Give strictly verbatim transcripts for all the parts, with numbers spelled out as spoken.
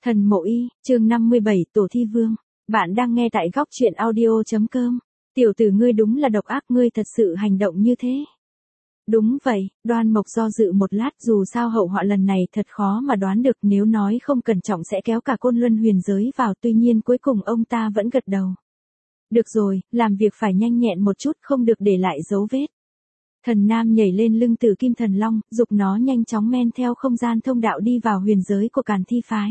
Thần Mộ Y, chương năm mươi bảy, Tổ Thi Vương. Bạn đang nghe tại góc truyện audio.com. Tiểu tử ngươi đúng là độc ác, ngươi thật sự hành động như thế. Đúng vậy, Đoan Mộc do dự một lát, dù sao hậu họa lần này thật khó mà đoán được, nếu nói không cẩn trọng sẽ kéo cả Côn Luân huyền giới vào, tuy nhiên cuối cùng ông ta vẫn gật đầu. Được rồi, làm việc phải nhanh nhẹn một chút, không được để lại dấu vết. Thần Nam nhảy lên lưng Tử Kim Thần Long, dục nó nhanh chóng men theo không gian thông đạo đi vào huyền giới của Càn Thi phái.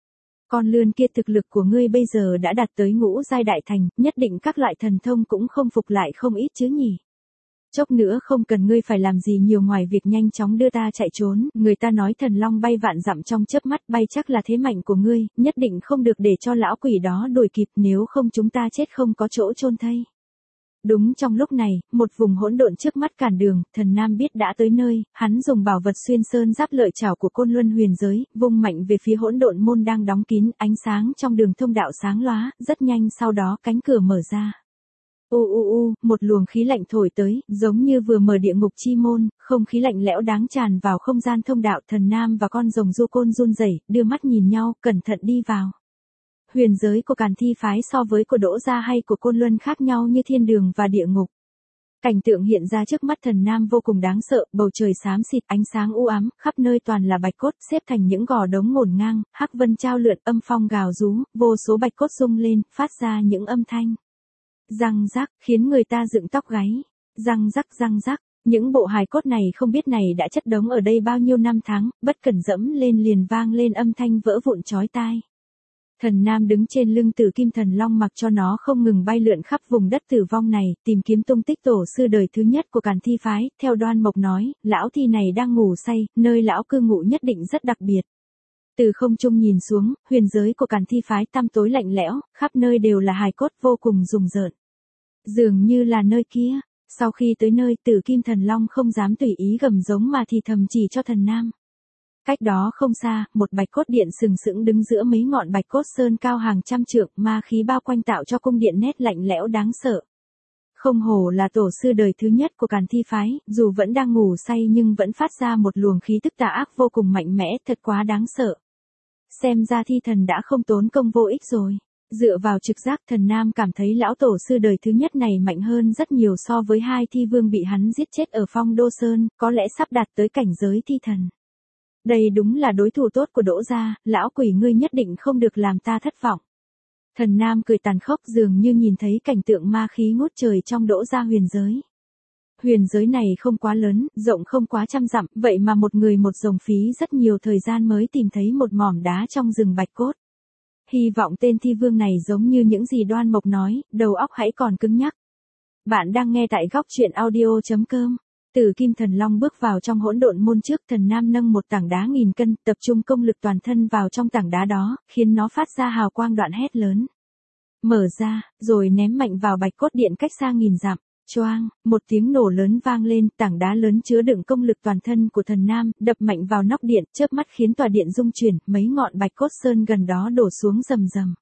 Con lươn kia, thực lực của ngươi bây giờ đã đạt tới ngũ giai đại thành, nhất định các loại thần thông cũng không phục lại không ít chứ nhỉ. Chốc nữa không cần ngươi phải làm gì nhiều ngoài việc nhanh chóng đưa ta chạy trốn, người ta nói thần long bay vạn dặm trong chớp mắt, bay chắc là thế mạnh của ngươi, nhất định không được để cho lão quỷ đó đuổi kịp, nếu không chúng ta chết không có chỗ chôn thây. Đúng trong lúc này, một vùng hỗn độn trước mắt cản đường, Thần Nam biết đã tới nơi, hắn dùng bảo vật xuyên sơn giáp lợi chảo của Côn Luân huyền giới, vung mạnh về phía hỗn độn môn đang đóng kín, ánh sáng trong đường thông đạo sáng lóa, rất nhanh sau đó cánh cửa mở ra. U u u, một luồng khí lạnh thổi tới, giống như vừa mở địa ngục chi môn, không khí lạnh lẽo đáng tràn vào không gian thông đạo. Thần Nam và con rồng du côn run rẩy, đưa mắt nhìn nhau, cẩn thận đi vào. Huyền giới của Càn Thi phái so với của Đỗ gia hay của Côn Luân khác nhau như thiên đường và địa ngục. Cảnh tượng hiện ra trước mắt Thần Nam vô cùng đáng sợ, bầu trời xám xịt, ánh sáng u ám, khắp nơi toàn là bạch cốt xếp thành những gò đống ngổn ngang, hắc vân trao lượn, âm phong gào rú, vô số bạch cốt rung lên, phát ra những âm thanh răng rắc, khiến người ta dựng tóc gáy. Răng rắc răng rắc, những bộ hài cốt này không biết này đã chất đống ở đây bao nhiêu năm tháng, bất cẩn dẫm lên liền vang lên âm thanh vỡ vụn chói tai. Thần Nam đứng trên lưng Tử Kim Thần Long, mặc cho nó không ngừng bay lượn khắp vùng đất tử vong này, tìm kiếm tung tích tổ sư đời thứ nhất của Càn Thi phái. Theo Đoan Mộc nói, lão thi này đang ngủ say, nơi lão cư ngụ nhất định rất đặc biệt. Từ không trung nhìn xuống, huyền giới của Càn Thi phái tăm tối lạnh lẽo, khắp nơi đều là hài cốt vô cùng rùng rợn. Dường như là nơi kia. Sau khi tới nơi, Tử Kim Thần Long không dám tùy ý gầm giống mà thì thầm chỉ cho Thần Nam. Cách đó không xa, một bạch cốt điện sừng sững đứng giữa mấy ngọn bạch cốt sơn cao hàng trăm trượng, ma khí bao quanh tạo cho cung điện nét lạnh lẽo đáng sợ. Không hổ là tổ sư đời thứ nhất của Càn Thi phái, dù vẫn đang ngủ say nhưng vẫn phát ra một luồng khí tức tà ác vô cùng mạnh mẽ, thật quá đáng sợ. Xem ra thi thần đã không tốn công vô ích rồi. Dựa vào trực giác, Thần Nam cảm thấy lão tổ sư đời thứ nhất này mạnh hơn rất nhiều so với hai thi vương bị hắn giết chết ở Phong Đô Sơn, có lẽ sắp đạt tới cảnh giới thi thần. Đây đúng là đối thủ tốt của Đỗ gia, lão quỷ ngươi nhất định không được làm ta thất vọng. Thần Nam cười tàn khốc, dường như nhìn thấy cảnh tượng ma khí ngút trời trong Đỗ gia huyền giới. Huyền giới này không quá lớn, rộng không quá trăm dặm, vậy mà một người một rồng phí rất nhiều thời gian mới tìm thấy một mỏm đá trong rừng bạch cốt. Hy vọng tên thi vương này giống như những gì Đoan Mộc nói, đầu óc hãy còn cứng nhắc. Bạn đang nghe tại góc truyện audio.com. Tử Kim Thần Long bước vào trong hỗn độn môn trước, Thần Nam nâng một tảng đá nghìn cân, tập trung công lực toàn thân vào trong tảng đá đó, khiến nó phát ra hào quang, đoạn hét lớn. Mở ra, rồi ném mạnh vào bạch cốt điện cách xa nghìn dặm. Choang, một tiếng nổ lớn vang lên, tảng đá lớn chứa đựng công lực toàn thân của Thần Nam, đập mạnh vào nóc điện, chớp mắt khiến tòa điện rung chuyển, mấy ngọn bạch cốt sơn gần đó đổ xuống rầm rầm.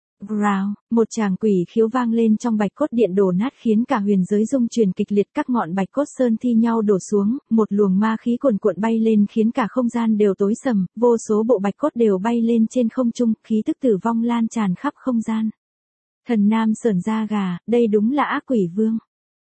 Rào, một tràng quỷ khiếu vang lên trong bạch cốt điện đổ nát khiến cả huyền giới rung chuyển kịch liệt, các ngọn bạch cốt sơn thi nhau đổ xuống, một luồng ma khí cuồn cuộn bay lên khiến cả không gian đều tối sầm, vô số bộ bạch cốt đều bay lên trên không trung, khí tức tử vong lan tràn khắp không gian. Thần Nam sởn da gà, đây đúng là ác quỷ vương.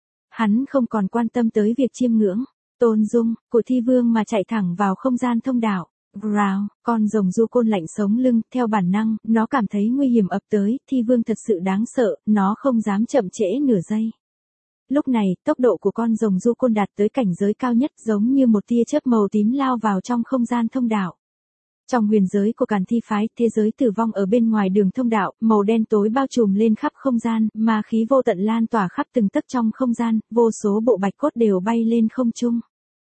Hắn không còn quan tâm tới việc chiêm ngưỡng, tôn dung, của thi vương mà chạy thẳng vào không gian thông đạo. Rào, con rồng du côn lạnh sống lưng, theo bản năng, nó cảm thấy nguy hiểm ập tới, thi vương thật sự đáng sợ, nó không dám chậm trễ nửa giây. Lúc này, tốc độ của con rồng du côn đạt tới cảnh giới cao nhất, giống như một tia chớp màu tím lao vào trong không gian thông đạo. Trong huyền giới của Càn Thi phái, thế giới tử vong ở bên ngoài đường thông đạo, màu đen tối bao trùm lên khắp không gian, ma khí vô tận lan tỏa khắp từng tấc trong không gian, vô số bộ bạch cốt đều bay lên không trung.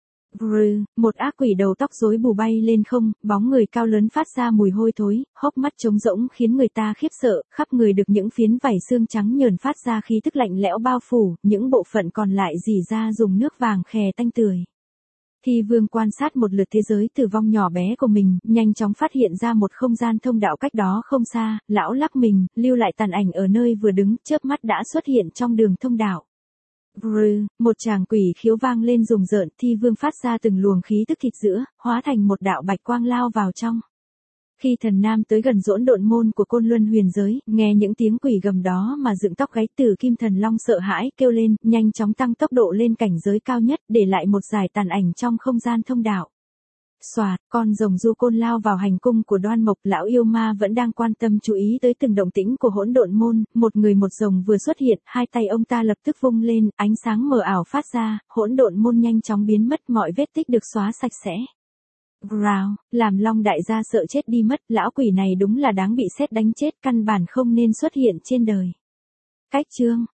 Rừ, một ác quỷ đầu tóc rối bù bay lên không, bóng người cao lớn phát ra mùi hôi thối, hốc mắt trống rỗng khiến người ta khiếp sợ, khắp người được những phiến vảy xương trắng nhờn phát ra khí tức lạnh lẽo bao phủ, những bộ phận còn lại rỉ ra dùng nước vàng khè tanh tưởi. Thi vương quan sát một lượt thế giới tử vong nhỏ bé của mình, nhanh chóng phát hiện ra một không gian thông đạo cách đó không xa, lão lắc mình, lưu lại tàn ảnh ở nơi vừa đứng, chớp mắt đã xuất hiện trong đường thông đạo. Brrr, một tràng quỷ khiếu vang lên rùng rợn, thi vương phát ra từng luồng khí tức thịt giữa, hóa thành một đạo bạch quang lao vào trong. Khi thần nam tới gần hỗn độn môn của Côn Luân huyền giới, nghe những tiếng quỷ gầm đó mà dựng tóc gáy, Tử Kim Thần Long sợ hãi kêu lên, nhanh chóng tăng tốc độ lên cảnh giới cao nhất, để lại một dải tàn ảnh trong không gian thông đạo. Xoạt, con rồng du côn lao vào hành cung của Đoan Mộc, lão yêu ma vẫn đang quan tâm chú ý tới từng động tĩnh của hỗn độn môn, một người một rồng vừa xuất hiện, hai tay ông ta lập tức vung lên, ánh sáng mờ ảo phát ra, hỗn độn môn nhanh chóng biến mất, mọi vết tích được xóa sạch sẽ. Growl, làm Long đại gia sợ chết đi mất, lão quỷ này đúng là đáng bị sét đánh chết, căn bản không nên xuất hiện trên đời. Cách chương